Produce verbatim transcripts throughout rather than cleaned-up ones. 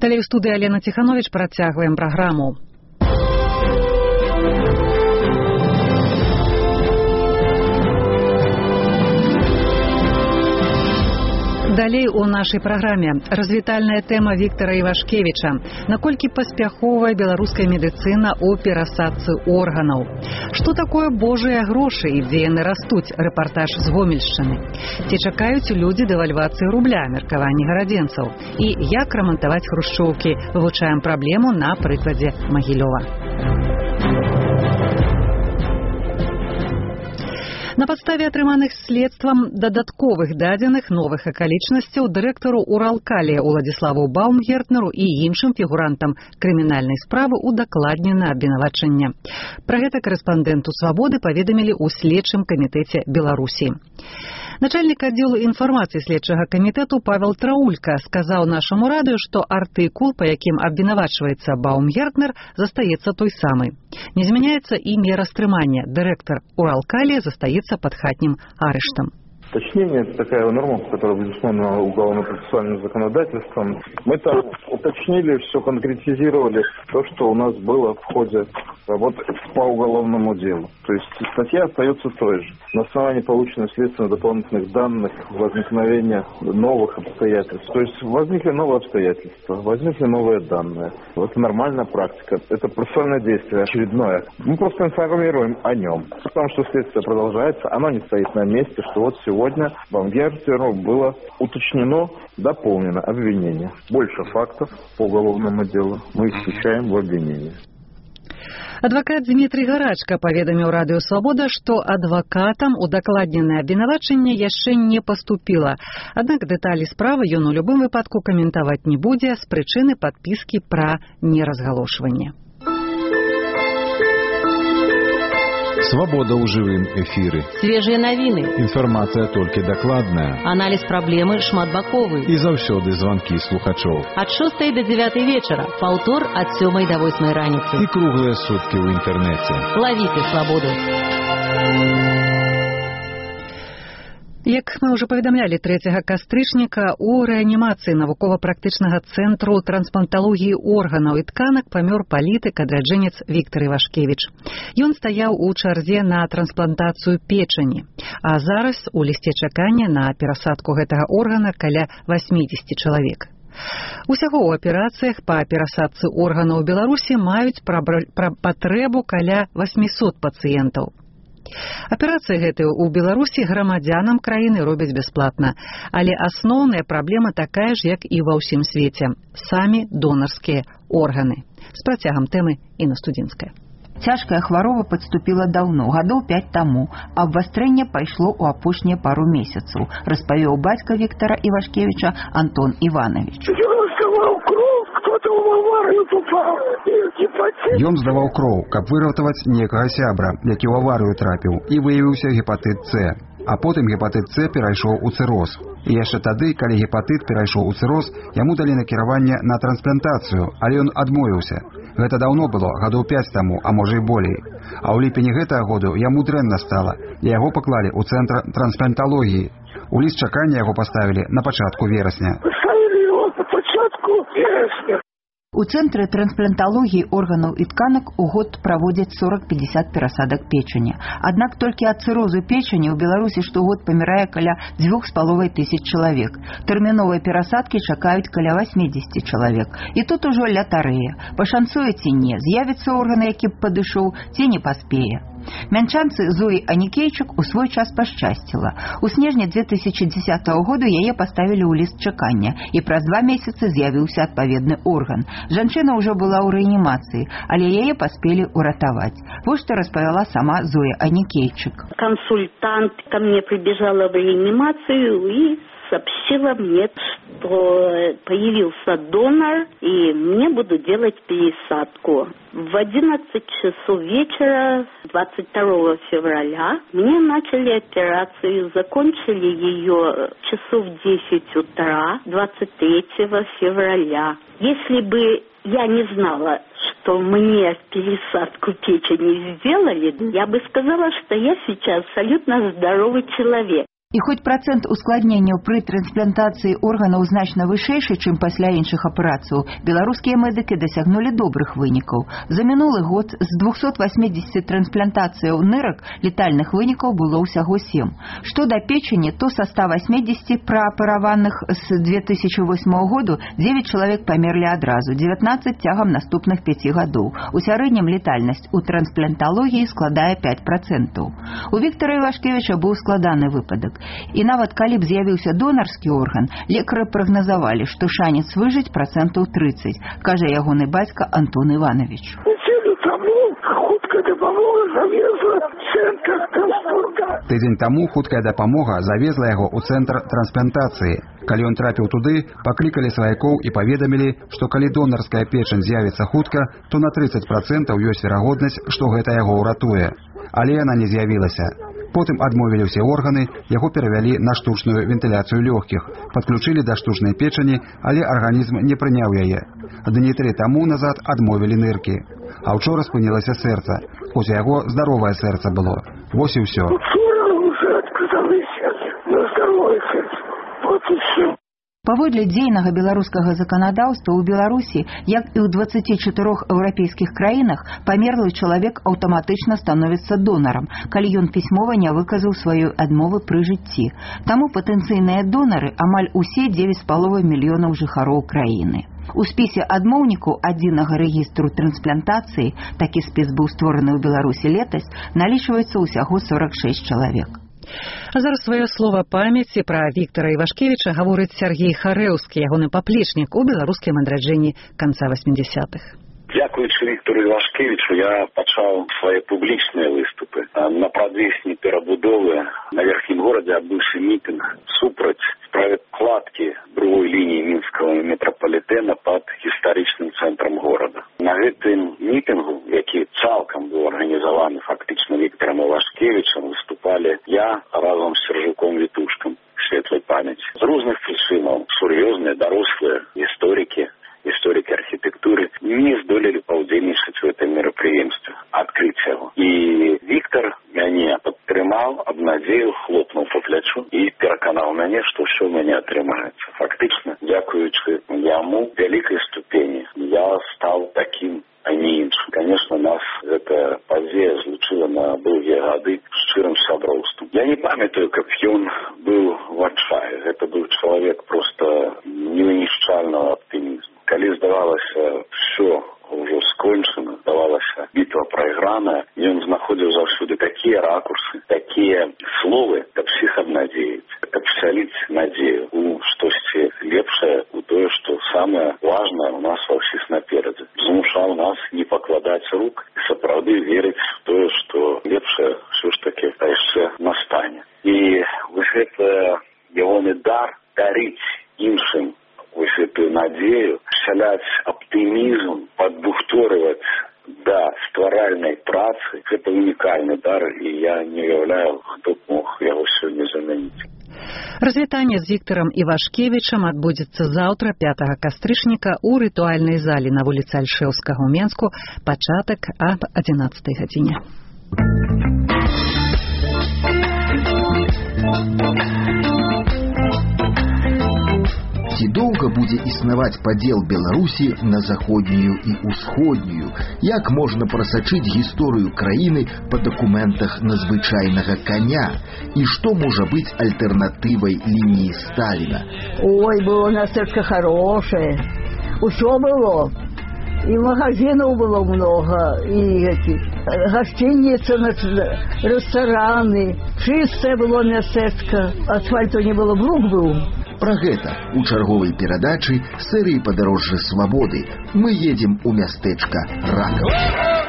Далей у студыі Алена Тиханович працягваем праграму. Далей у нашай праграме развітальная тэма Віктара Івашкевіча. Наколькі паспяховая беларуская медыцына ў перасадцы органаў? Што такое божыя грошы і дзе яны растуць? Рэпартаж з Гомельшчыны. Ці чакаюць людзі дэвальвацыі рубля, меркаванні гарадзенцаў? І як рамантаваць хрушчоўкі? Вывучаем праблему на прыкладзе Магілёва. На падставе атрыманых следствам дадатковых дадзеных новых акалічнасцяў дырэктару Уралкалія Уладзіславу Баумгертнеру і іншым фігурантам крымінальнай справы удакладнена абвінавачанне. Пра гэта корэспандэнту «Свабоды» паведамілі ў следчым камітэце Беларусі. Начальник аддзелу інфармацыі следчага камітэту Павел Траулька сказаў нашаму радыё, што артыкул, па якім абвінавачваецца Баумгертнер, застаецца той самы. Не змяняецца і мера стрымання. Дырэктар Уралкалія застаецца пад хатнім арыштам. Уточнение – это такая норма, которая безусловно уголовно-процессуальным законодательством. Мы там уточнили, все конкретизировали то, что у нас было в ходе работы по уголовному делу. То есть статья остается той же. На основании полученных следственно дополнительных данных, возникновения новых обстоятельств. То есть возникли новые обстоятельства, возникли новые данные. Это нормальная практика. Это процессуальное действие очередное. Мы просто информируем о нем. Потому что следствие продолжается, оно не стоит на месте, что вот сегодня Сегодня Баумгертеру было уточнено, дополнено обвинение. Больше фактов по уголовному делу мы исключаем в обвинении. Адвакат Дмітрый Гарачка паведаміў радыё «Свабода», што адвакатам удакладненае абвінавачанне яшчэ не паступіла. Аднак дэталі справы ён у любым выпадку каментаваць не будзе з прычыны падпіскі пра неразгалошванне. Свобода ў жывым эфіры. Свежыя навіны. Інфармацыя толькі дакладная. Аналіз праблемы шматбаковы. І заўсёды званкі слухачоў. Ад шостай да дзявятай вечара. Паўтор ад сёмай да восьмай раніцы. І круглыя суткі ў інтэрнэце. Лавіце свабоду. Як мы ўжо паведамлялі трэцяга кастрычніка, у рэанімацыі навукова-практычнага цэнтру транспланталогіі органаў і тканак памёр палітык, адраджэнец Віктар Івашкевіч. Ён стаяў у чарзе на трансплантацыю печані, а зараз у лісце чакання на перасадку гэтага органа каля васьмідзесят чалавек. Усяго ў аперацыях па перасадцы органаў у Беларусі маюць патрэбу каля восьмісот пацыентаў. Аперацыі гэтыя ў Беларусі грамадзянам краіны робяць бясплатна, але асноўная праблема такая ж, як і ва ўсім свеце – самі донарскія органы. З працягам тэмы Інна Студзінская. Цяжкая хвароба падступіла даўно, гадоў пяць таму. Абвастрэнне пайшло ў апошнія пару месяцаў, распавёў бацька Віктара Івашкевіча Антон Іванович. Ён здаваў кроў, каб выратаваць некага сябра, які ў аварыю трапіў, і выявіўся гепатыт С. А потым гепатыт С перайшоў у цыроз. І яшчэ тады, калі гепатыт перайшоў у цыроз, яму далі накіраванне на трансплантацыю, але ён адмовіўся. Гэта даўно было, гадоў пяць таму, а можа і болей. А ў ліпені гэтага году яму дрэнна стала, і яго паклалі ў цэнтр транспланталогіі. У ліст чакання яго паставілі на пачатку верасня. Паставілі яго на пачатку верасня. У цэнтры транспланталогіі органаў і тканак у год праводзяць сорок-пятьдесят перасадак печані. Аднак толькі ад цырозу печані ў Беларусі штогод памірае каля дзвюх з паловай тысяч чалавек. Тэрміновыя перасадкі чакаюць каля васьмідзесят чалавек. І тут ужо лятарэя. Пашанцуе ці не, з'явіцца орган, які б падышоў, ці не паспее. Мянчанцы Зоі Анікейчук у свой час пашчасціла. У снежні две тысячи дзесятага году яе паставілі ў ліст чакання, і праз два месяцы з'явіўся адпаведны орган. Жанчына ўжо была ў рэанімацыі, але яе паспелі ўратаваць. Вось што распавяла сама Зоя Анікейчук. Консультант ко мне прибежала в реанимацию и сообщила мне, что появился донор, и мне будут делать пересадку. В одиннадцать часов вечера двадцать второго февраля мне начали операцию, закончили ее часов в десять утра двадцать третьего февраля. Если бы я не знала, что мне пересадку печени сделали, я бы сказала, что я сейчас абсолютно здоровый человек. І хоць працэнт ускладненняў пры трансплантацыі органаў значна вышэйшы, чым пасля іншых аперацыяў, беларускія медыкі дасягнулі добрых вынікаў. За мінулы год з двухсот восьмидесяти трансплантацыяў нырак летальных вынікаў было ўсяго сем. Што да печені, то са ста восьмидесяти праапераваных з две тысячи восьмого году дзевяць чалавек памерлі адразу, дзевятнаццаць цягам наступных пяці гадоў. У сярэднім летальнасць у транспланталогіі складае пяць працэнтаў. У Віктара Івашкевіча быў складаны выпадак. І нават калі б з'явіўся донарскі орган, лекары прагназавалі, што шанец выжыць працэнтаў трыццаць, кажа ягоны бацька Антон Іванович. Неделю тому хуткая дапамога завезла цэнтр трансплантацыі. Тыдзень таму хуткая дапамога завезла яго ў цэнтр трансплантацыі. Калі ён трапіў туды, паклікалі сваякоў і паведамілі, што калі донарская печань з'явіцца хутка, то на трыццаць працэнтаў ёсць верагоднасць, што гэта яго ўратуе. Але яна не з'явілася. Потым адмовілі ўсе органы, яго перавялі на штучную вентыляцыю лёгкіх, падключылі да штучнай печані, але арганізм не прыняў яе. Дні тры таму назад адмовілі ныркі. А ўчора спынілася сэрца, хоць у яго здаровае сэрца было. Вось і ўсё. Учора ўжо адказаліся на здаровае сэрца. Вот і ўсё. Паводле дзейнага беларускага заканадаўства ў Беларусі, як і ў дваццаці чатырох еўрапейскіх краінах, памерлы чалавек аўтаматычна становіцца донарам, калі ён пісьмова не выказаў сваёй адмовы пры жыцці. Таму патэнцыйныя донары амаль усе дзевяць з паловай мільёнаў жыхароў краіны. У спісе адмоўнікаў адзінага рэгістру трансплантацыі, такі спіс быў створаны ў Беларусі летась, налічваецца ўсяго сорок шэсць чалавек. А зараз сваё слова памяці пра Віктара Івашкевіча гаворыць Сергей Харэўскі, ягоны паплечнік у беларускім адраджэнні канца восьмідзясятых. Дзякуючы Віктару Івашкевічу я пачаў свае публічныя выступы. На прадвесні перабудовы на верхнім горадзе адбыўся мітынг супраць справе кладкі другой лініі мінскага метрапалітэна пад гістарычным цэнтрам горада. На гэтым мітынгу, які цалкам быў арганізаваны фактычна Віктарам Івашкевічам, выступалі я разам з Сержуком Вітушкам, светлай памяці. З розных прычынаў сур'ёзныя дарослыя гісторыкі, историки архитектуры не здолели паўдзельнічаць в этом мерапрыемстве, адкрыць яго. І Віктар мяне падтрымаў, абнадзеяў, хлопнуў па плячу і пераканаў мяне, што ўсё ў мяне атрымаецца. Фактычна, дзякуючы яму вялікай ступені я стаў такім, а не іншым. Конечно, нас гэта падзея злучыла на доўгія гады шчырым сяброўствам. Я не памятаю, каб ён быў в адчаі. Гэта быў чалавек проста невынішчальнага аптымізму. Калі здавалася, все ўжо скончана, здавалася, бітва прайграная, ён знаходзіў заўсёды такія ракурсы, такія словы, каб всіх абнадзеяць, каб вселіць надзею у штосьці лепшае, у тое, што самае важнае у нас ва ўсіх наперадзе. Змушаў нас не пакладаць рук і сапраўды верыць в тое, што лепшае ўсё ж такі яшчэ настане. І вось гэта ягоны дар дарыць іншым вось эту надзею, вселяць аптымізм, падбухторваць да стваральнай працы. Гэта унікальны дар, і я не уяўляю, хто б мог яго сёння замяніць. Развітанне з Віктарам Івашкевічам адбудзецца заўтра, пятага кастрычніка, у рытуальнай зале на вуліцы Альшэўскага ў Менску, пачатак аб адзінаццатай гадзіне. Ці доўга будзе існаваць падзел Беларусі на заходнюю і ўсходнюю? Як можна прасачыць гісторыю краіны па дакументах надзвычайнага каня? І што можа быць альтэрнатывай лініі Сталіна? Ой, было мястэчка хорошее. Усё было. И магазинов было много, и эти гостиницы, рестораны. Чистое было мястэчка. Асфальту не было, брук был. Пра гэта у чарговай перадачы серыі «Падарожжа свабоды». Мы едзем у мястэчка Ракаў.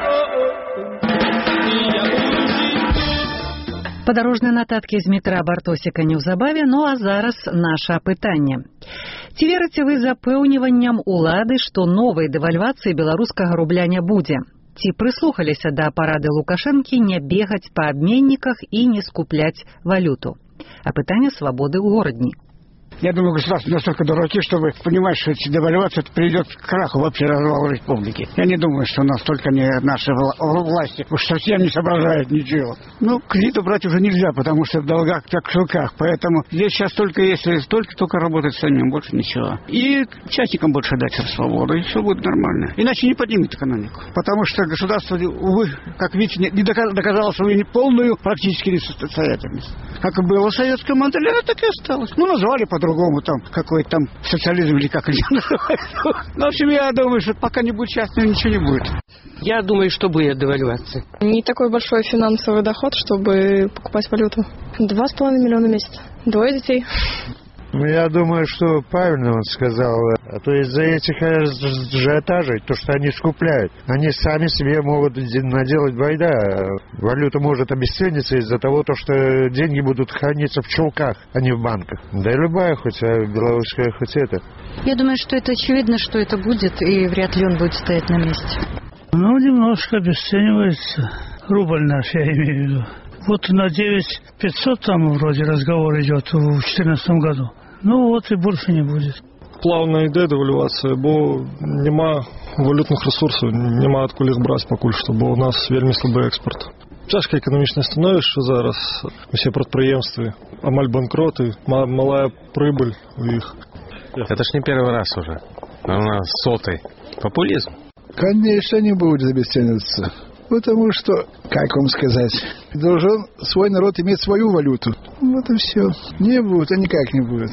Падарожныя нататкі з метра Бартосіка неўзабаве, ну а зараз наша пытанне. Ці верыце вы запэўніванням улады, што новай дэвальвацыі беларускага рубля не будзе? Ці прыслухаліся да парады Лукашэнкі не бегаць па абменніках і не скупляць валюту? А пытанне свабоды ў горадні. Я думаю, государство настолько дураки, чтобы понимать, что эти девальвации это приведет к краху вообще развалу республики. Я не думаю, что настолько не наши вла- власти уж совсем не соображают ничего. Ну, кредиту брать уже нельзя, потому что в долгах так в шелках. Поэтому здесь сейчас только если только только работать самим, больше ничего. И частникам больше дать свободу, и все будет нормально. Иначе не поднимет экономику. Потому что государство, увы, как видите, не доказало свою полную практически несостоятельность. Как и было в советском модели, оно так и осталось. Ну, назвали по-другому, там, какой-то там социализм или как они называют. В общем, я думаю, что пока не будет частного, ничего не будет. Я думаю, что будет девальвация. Не такой большой финансовый доход, чтобы покупать валюту. Два с половиной миллиона в месяц. Двое детей. Ну, я думаю, что правильно он сказал. А то из-за этих ажиотажей, то, что они скупляют, они сами себе могут наделать война. Валюта может обесцениться из-за того, то, что деньги будут храниться в чулках, а не в банках. Да и любая, хоть а белорусская, хоть это. Я думаю, что это очевидно, что это будет, и вряд ли он будет стоять на месте. Ну, немножко обесценивается. Рубль наш, я имею в виду. Вот на девять пятьсот там вроде разговор идет в две тысячи четырнадцатом году. Ну вот и больше не будет. Плавна йде девальвація, бо нема валютних ресурсів, нема откуда їх брати поки що, бо у нас вельми слабий експорт. Тяжке економічне становище зараз, усі підприємства, амаль банкроти, мала прибыль у них. Это ж не первый раз уже, а у нас сотый популизм. Конечно, не будет обесцениваться. Потому что, как вам сказать, должен свой народ иметь свою валюту. Вот и все. Не будет, а никак не будет.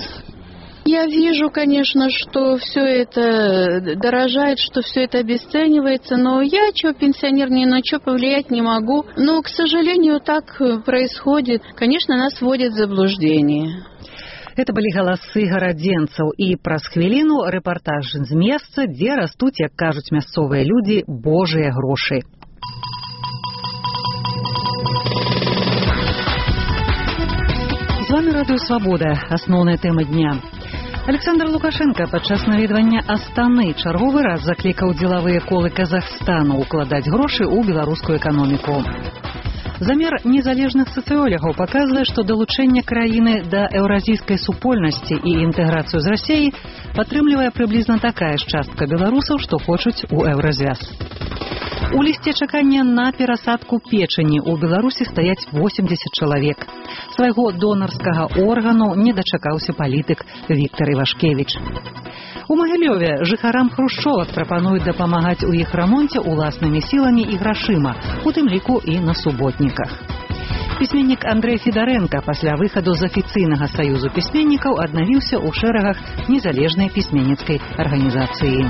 Я вижу, конечно, что все это дорожает, что все это обесценивается, но я, что пенсионер, ни на что повлиять не могу. Но, к сожалению, так происходит. Конечно, нас вводят в заблуждение. Это были галасы гарадзенцаў, і праз хвіліну рэпартаж з месца, дзе растуць, як кажуць мясцовыя людзі, божыя грошы. З вами Радыё Свабода. Асноўная тэма дня. Александр Лукашенко падчас наведвання Астаны чарговы раз заклікаў дзелавыя колы Казахстану укладаць грошы ў беларускую эканоміку. Замер незалежных сацыёлягаў паказвае, што далучэнне краіны да еўразійскай супольнасці і інтэграцыю з Расіяй падтрымлівае прыблізна такая ж частка беларусаў, што хочуць у еўразвяз. У лісце чакання на перасадку печані ў Беларусі стаяць восемьдесят чалавек. Свайго донарскага органу не дачакаўся палітык Віктар Івашкевіч. У Магілёве жыхарам хрушчовак прапануюць дапамагаць у іх рамонце уласнымі сіламі і грашыма, у тым ліку і на суботніках. Пісьменнік Андрэй Федарэнка пасля выхаду з афіцыйнага саюзу пісьменнікаў аднавіўся ў шэрагах незалежнай пісьменніцкай арганізацыі.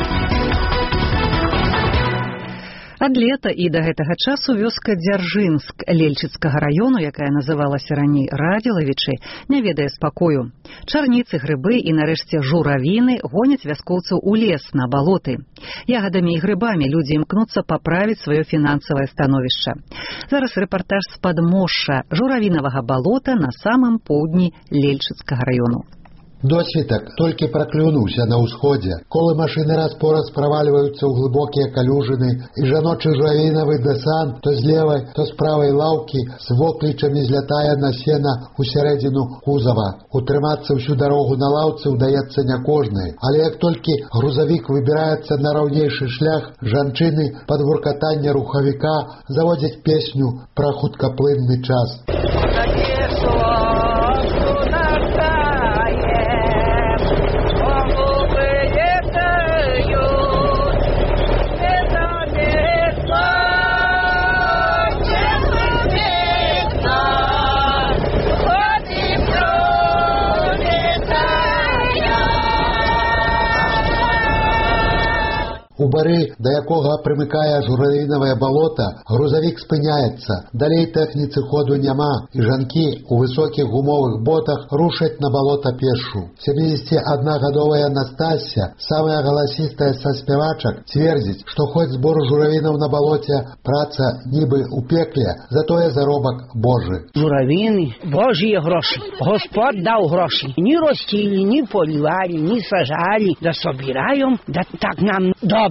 Ад лета і да гэтага часу вёска Дзяржынск Лельчыцкага раёну, якая называлася раней Радзілавічы, не ведае спакою. Чарніцы, грыбы і, нарэшце, журавіны гоняць вяскоўцаў у лес, на балоты. Ягадамі і грыбамі людзі імкнуцца паправіць сваё фінансавае становішча. Зараз рэпартаж з падмошша журавінавага балота на самым поўдні Лельчыцкага раёну. Досвітак толькі праклюнуўся на ўсходзе, колы машыны раз-пораз правальваюцца ў глыбокія калюжыны, і жаночы журавінавы дэсант то з левай, то з правай лаўкі з воклічамі злятае на сена ў сярэдзіну кузава. Утрымацца ўсю дарогу на лаўцы ўдаецца не кожнай, але як толькі грузавік выбіраецца на раўнейшы шлях, жанчыны пад вуркатанне рухавіка заводзяць песню пра хуткаплынны час. У бары, да якога прымыкае журавінавае балота, грузавік спыняецца. Далей тэхніцы ходу няма, і жанкі у высокіх гумовых ботах рушаць на балота пешшу. сямідзесяцігадовая Настасья, самая галасістая са спявачак, цвердзіць, што хоць збор журавінаў на балоце праца нібы ў пекле, затое заробак божы. Журавіны – божыя грошы. Господь даў грошы. Ні ростілі, ні полівалі, ні сажалі, да собіраем, да так нам добре.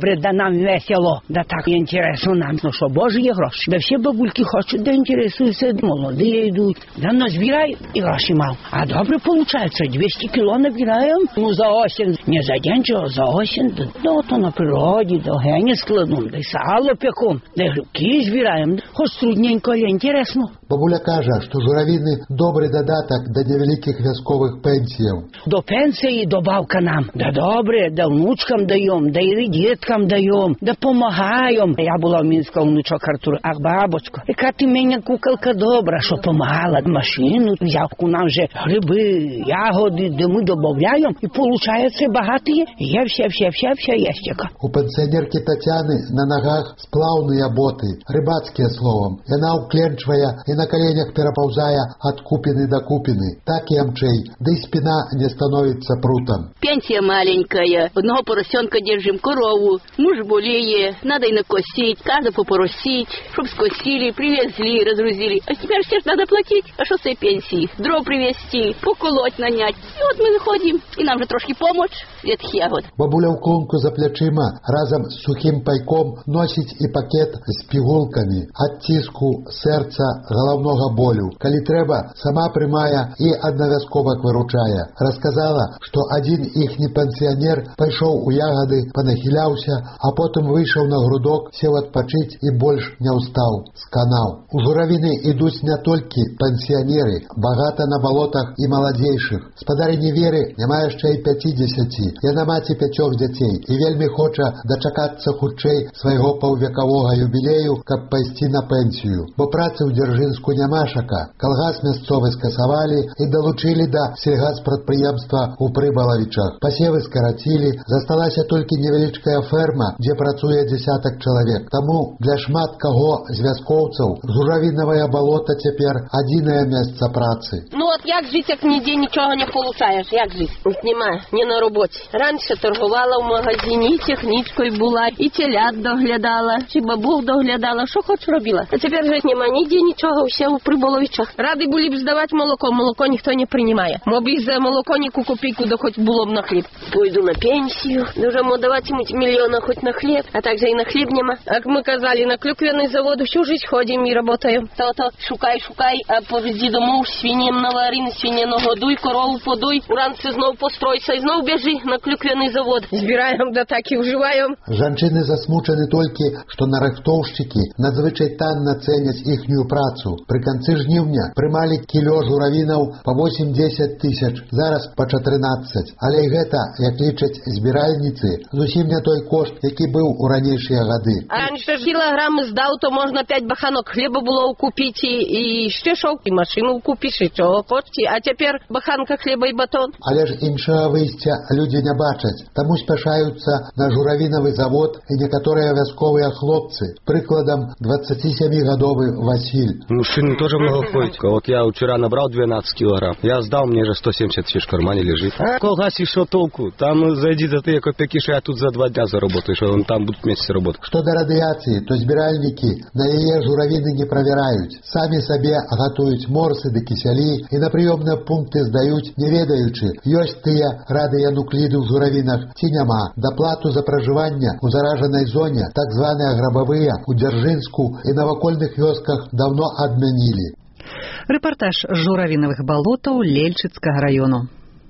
добре, да нам весело, да так інтересно нам. Ну що, божі гроші. Да всі бабульки хочуть, да інтересуються, молоді йдуть. Да назбирай і гроші мав. А добре получається, двісті кіло набираємо. Ну за осінь, не за день, чого за осінь, да, да то на природі, да гені складом, да й сало пеком, да грибки збираємо. Хоч трудненько, але інтересно. Бабуля каже, що журавіни – добрий додаток до невеликих військових пенсій. До пенсії добавка нам. Да добре, да внучкам даємо, да і діткам даємо, да помагаємо. Я була в Мінську внучок Артур. Ах, бабочко, яка ти мене куколка добра, що помагала. Машину взяв, у нас вже гриби, ягоди, де ми додаємо, і виходить багаті. Є все, все, все, все є стільки. У пенсіонерки Тетяни на ногах сплавні боти, рибацьке словом. Вона укленчває і на коленях переповзає от купины до купины. Так и амчей, да и спина не становится прутом. Пенсия маленькая, одного поросенка держим, корову, муж болеет, надо и накосить, каждый попоросить, чтоб скосили, привезли, разгрузили. А теперь все ж надо платить, а что с этой пенсии? Дров привезти, поколоть, нанять. И вот мы выходим, и нам же трошки помочь, ветх ягод. Бабуля в клунку за плечима разом с сухим пайком носить и пакет с пігулками от тиску, сердца, головного болю. Коли треба, сама приймає і однов'язково виручає. Розказала, що один їхній пенсіонер пішов у ягоди, понахилявся, а потім вийшов на грудок, сів відпочити і більш не устав, сканав. У журавіни йдуть не тільки пенсіонери, багато на болотах і молодейших. Сподарині Віри немає ще й п'ятдесяти. Яна маці п'ятьох дітей і вельми хоче дочекатися хутчей свого піввікового юбілею, каб пойти на пенсію. Бо праці у Дзержинську нямашака. Колгас мясцовый скасовали и долучили до сельгазпрадприемства у Прыбаловичах. Посевы скоротили, засталась только невеличкая ферма, где працуе десяток человек. Тому для шмат кого з вяскоўцаў журавінавае болото теперь адзінае месца працы. Ну от як жить, як ніде нічого не получаєш? Як жить? Нема, не на роботі. Раніше торгувала в магазині, технічкою була, і телят доглядала, чи бабух доглядала, що хоч робила. А тепер жить нема ніде нічого, все у Приболовичах. Ради були б здавати молоко, молоко ніхто не приймає. Мобі за молоко ніку копійку, да хоч було б на хліб. Пойду на пенсію, дуже даватимуть мільйона хоч на хліб, а также і на хліб нема. Як ми казали, на клюквяний завод всю жизнь ходимо і працюємо. То-то шукай, шукай, а повези дому, свиням навари, свиняно годуй, корову подуй, уранці знов постройся і знов біжи на клюквяний завод. Збираємо, да так і вживаємо. Жанчини засмучені тільки, що нарихтовщики надзвичай танно ценять їхню працю. При конце жнівня приймали кіло журавінаў по восемь-десять тысяч, зараз по чатырнаццаць. Але і гэта, як лічаць збіральніцы, зусім не той кошт, які быў у ранейшыя гады. А раніше ж кілограм здав, то можна п'ять баханок хліба було купити, і ще шов, і машину купиш, і чого хочеш. А тепер баханка хліба і батон. Але ж іншого вийстя люди не бачать. Тому спішаються на журавіновий завод і некоторые військові хлопці. Прикладом двадцатисемигодовый Василь. Мужчины тоже много ходят. Вот я вчера набрал двенадцать килограмм. Я сдал, мне же сто семьдесят тысяч в кармане лежит. А в колгасе что толку? Там зайди за три копейки, что я тут за два дня заработаю, что он там будет месяц работать. Что до радиации, то збиральники на ее журавины не проверяют. Сами себе готуют морсы до киселі и на приемные пункты сдают, не ведаючи, есть тыя радионуклиды в журавинах, ці няма. Доплату за проживание у зараженной зоне, так званые гробовые, у Дзержинску и навокольных вёсках давно адмянілі. Рэпартаж з журавінавых балотаў Лельчыцкага раёну.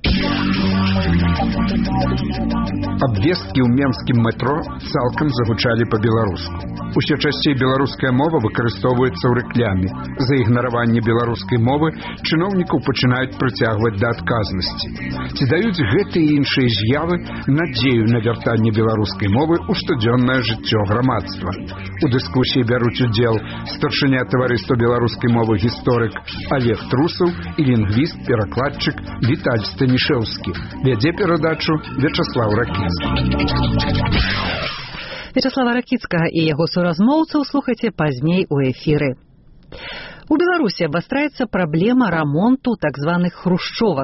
Абвесткі ў менскім метро цалкам загучалі па-беларуску. Усё часцей беларуская мова выкарыстоўваецца ў рэкляме. За ігнараванне беларускай мовы чыноўнікаў пачынаюць прыцягваць да адказнасці. Ці даюць гэтыя і іншыя з'явы надзею на вяртанне беларускай мовы ў штодзённае жыццё грамадства. У дыскусіі бяруць удзел старшыня таварыства беларускай мовы гісторык Олег Трусаў і лінгвіст-перакладчык Віталь Станішэўскі. Вядзе перадачу Вячаслав Ракіцкі. Вячаслава Ракіцкага і яго суразмоўцаў слухайце пазней у эфіры. У Беларусі абвастраецца праблема рамонту так званых хрушчовак.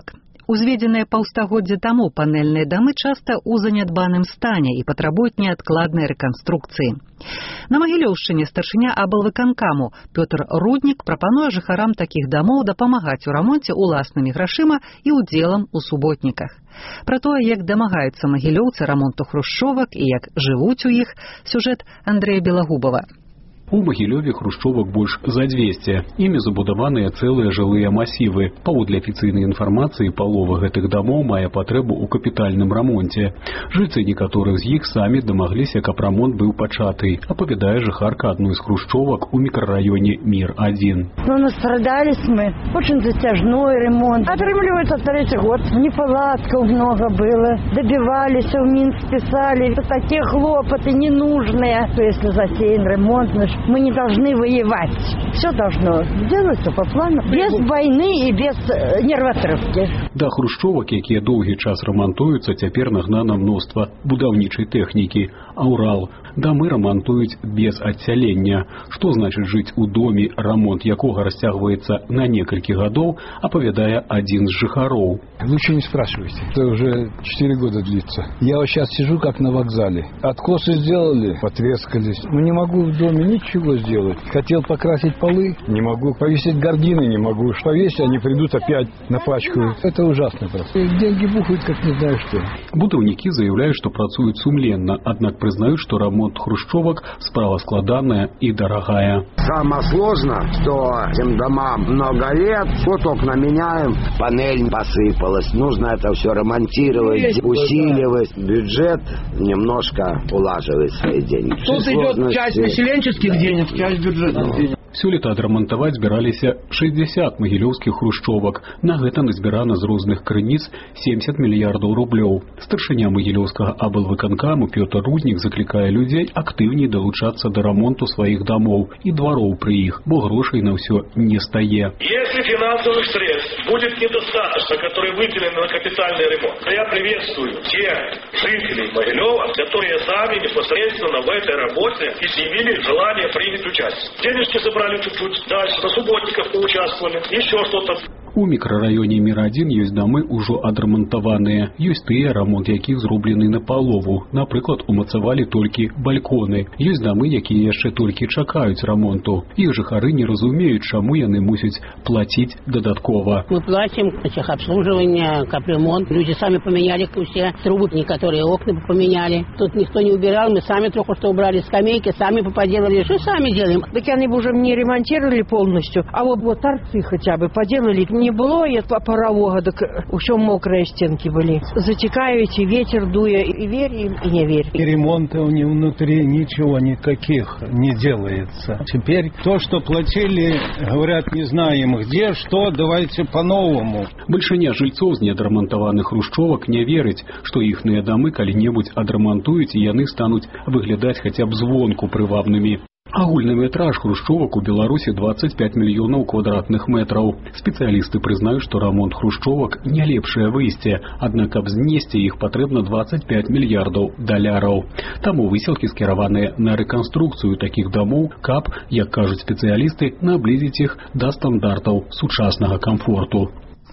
Узведзеныя паўстагоддзя таму панэльныя дамы часта ў занядбаным стане і патрабуюць неадкладнай рэканструкцыі. На Магілёўшчыне старшыня аблвыканкаму Пётр Руднік прапануе жыхарам такіх дамоў дапамагаць у рамонце уласнымі грашыма і удзелам у суботніках. Пра тое, як дамагаюцца магілёўцы рамонту хрушчовак і як жывуць у іх, сюжэт Андрэя Белагубова. У Магілёве хрушчовак больш за дзвесце. Імі забудаваныя цэлыя жылыя масівы. Паводле афіцыйнай інфармацыі, палова гэтых дамоў мае патрэбу ў капітальным рамонце. Жыцы некаторых з іх самі дамагліся, каб рамонт быў пачаты, апавядае жыхарка адной з хрушчовак у мікрараёне Мир один. Ну, настрадались мы. Очень затяжной ремонт. Отрымливается третий год. Неполадков много было. Добивались, в Минск писали. Это такие хлопоты ненужные. Если затеян ремонт, мы не должны воевать. Все должно делаться по плану. Без войны и без нервотрывки. Да хрушчовак, якія доўгі час рамантуюцца, цяпер нагнана мноства будаўнічай тэхнікі. А Урал. Дамы рамантуюць без адсялення. Што значыць жыць у доме, рамонт якога расцягваецца на некалькі гадоў, апавядае адзін з жыхароў. Лучше не спрашивайте. Это уже четыре года длится. Я вот сейчас сижу как на вокзале. Откосы сделали, потрескались. Ну не могу в доме ничего сделать. Хотел покрасить полы, не могу. Повесить гардины, не могу. Повесить, они придут опять напачкают. Это ужасно просто. Деньги бухают, как не знаю что. Будаўнікі заяўляюць, што працуюць сумленна, аднак прызнаюць, што рамонт хрушчовак справа складаная и дорогая. Самое сложное, что этим домам много лет, вот окна меняем, панель посыпалась, нужно это все ремонтировать, усиливать. Бюджет немножко улаживает свои деньги. Тут идет часть населенческих денег, часть бюджетных денег. Сёлета адрамантаваць збіраліся шэсцьдзесят магілёўскіх хрушчовак. На гэта назбірана з розных крыніц семьдесят мільярдаў рублёў. Старшыня магілёўскага аблвыканкаму Пётр Руднік заклікае людзей актыўней далучацца да рамонту сваіх домоў і двароў пры іх, бо грошай на ўсё не стае. Если финансовых средств будет недостаточно, которые выделены на капитальный ремонт, то я приветствую тех жителей Могилева, которые сами непосредственно в этой работе изъявили желание принять участие. Денежки забрали чуть-чуть, дальше на субботниках поучаствовали, еще что-то. У мікрараёне Мир один ёсць дамы ўжо адрамантаваныя. Ёсць тыя, рамонт якіх зроблены на палову. Напрыклад, умацавалі толькі бальконы. Ёсць дамы, якія яшчэ толькі чакаюць рамонту. Іх жыхары не разумеюць, чаму яны мусяць плаціць дадаткова. Мы платим техобслуживание, капремонт. Люди сами поменяли все трубы, некоторые окна поменяли. Тут никто не убирал, мы сами только что убрали скамейки, сами поделали. Что сами делаем? Так они бы уже не ремонтировали полностью, а вот, вот торцы хотя бы поделали. Не было этого парового, так все мокрые стенки были. Затекаете, ветер дуя, и верь им, и не верь. И ремонта у них внутри ничего никаких не делается. Теперь то, что платили, говорят, не знаем где, что, давайте по-новому. Большиня жильцов з неадрамантаваных хрушчовак не верыць, што іхныя дамы калі-небудзь адрамантуюць і яны стануць выглядаць хаця б звонку прывабнымі. Агульны метраж хрушчовак у Беларусі двадцать пять мільёнаў квадратных метраў. Спецыялісты прызнаюць, што рамонт хрушчовак не лепшае выйсце, аднак каб знесці іх патрэбна двадцать пять мільярдаў даляраў. Таму высілкі скіраваныя на рэканструкцыю такіх дамоў, каб, як кажуць спецыялісты, наблізіць іх да стандартаў сучаснага камфорту.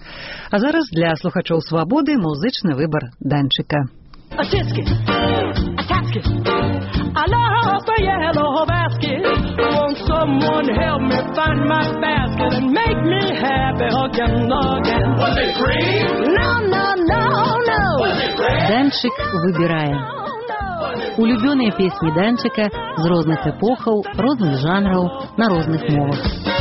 А зараз для слухачоў свабоды музычны выбар Данчыка. I love a yellow basket. Won't someone help me find my basket and make me happy again, again? Was it green? No, no, no, no. Was it red? Данчик выбирае. Улюбёныя песні Данчыка з розных эпохаў, розных жанраў, на розных мовах.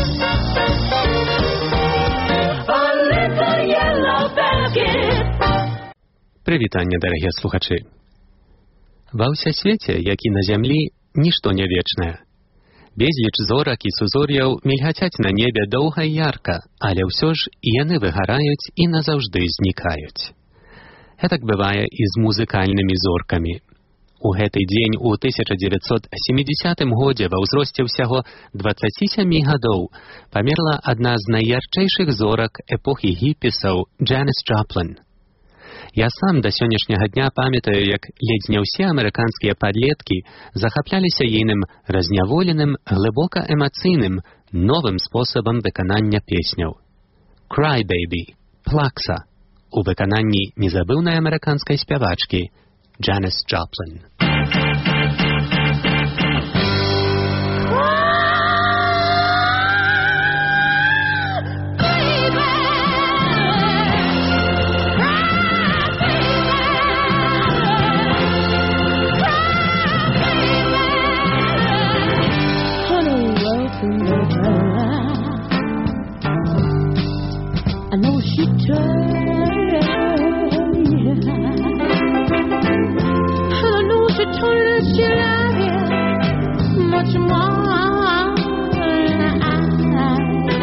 A little yellow basket. Прывітанне, дарагія слухачы. Ва ўсясвеце, як і на зямлі, нішто не вечнае. Безліч зорак і сузор'яў мільгацяць на небе доўга і ярка, але ўсё ж яны выгараюць і назаўжды знікаюць. Гэтак бывае і з музыкальнымі зоркамі. У гэты дзень у тысяча дзевяцьсот сямідзясятым годзе ва ўзросце ўсяго дваццаці сямі гадоў памерла адна з найярчэйшых зорак эпохі гіпісаў Джанис Джоплін. Я сам да сённяшняга дня памятаю, як ледзь не ўсе амерыканскія падлеткі захапляліся ейным разняволеным, глыбока эмацыйным, новым спосабам выканання песняў. Cry Baby, плакса, у виконанні незабывной американской спевачки Джанис Джоплин. I know she tried, and I know she told her she loved him much more than I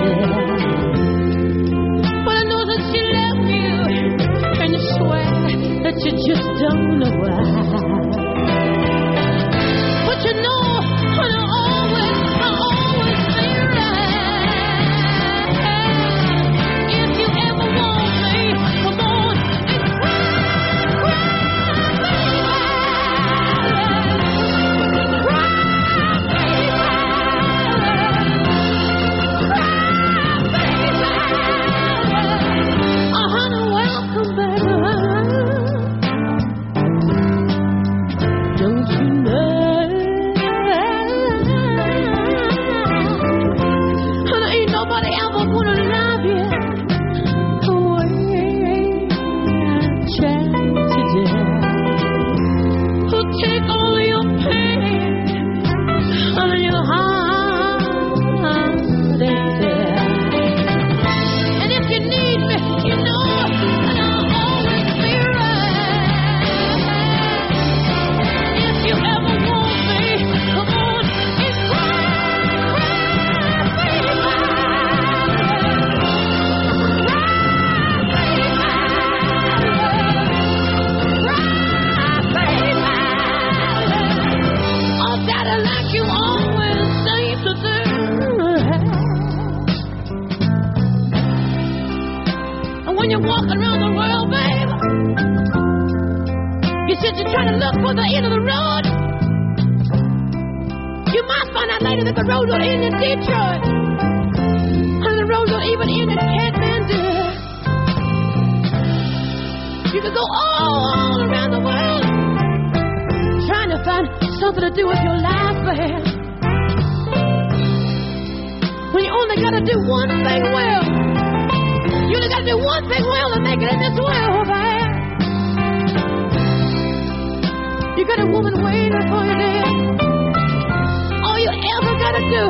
did. But I know that she loved you, and you swear that you just don't know why. But you know, and I always, I always say right.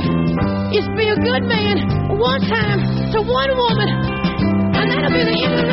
Is be a good man one time to one woman, and that'll be the end of the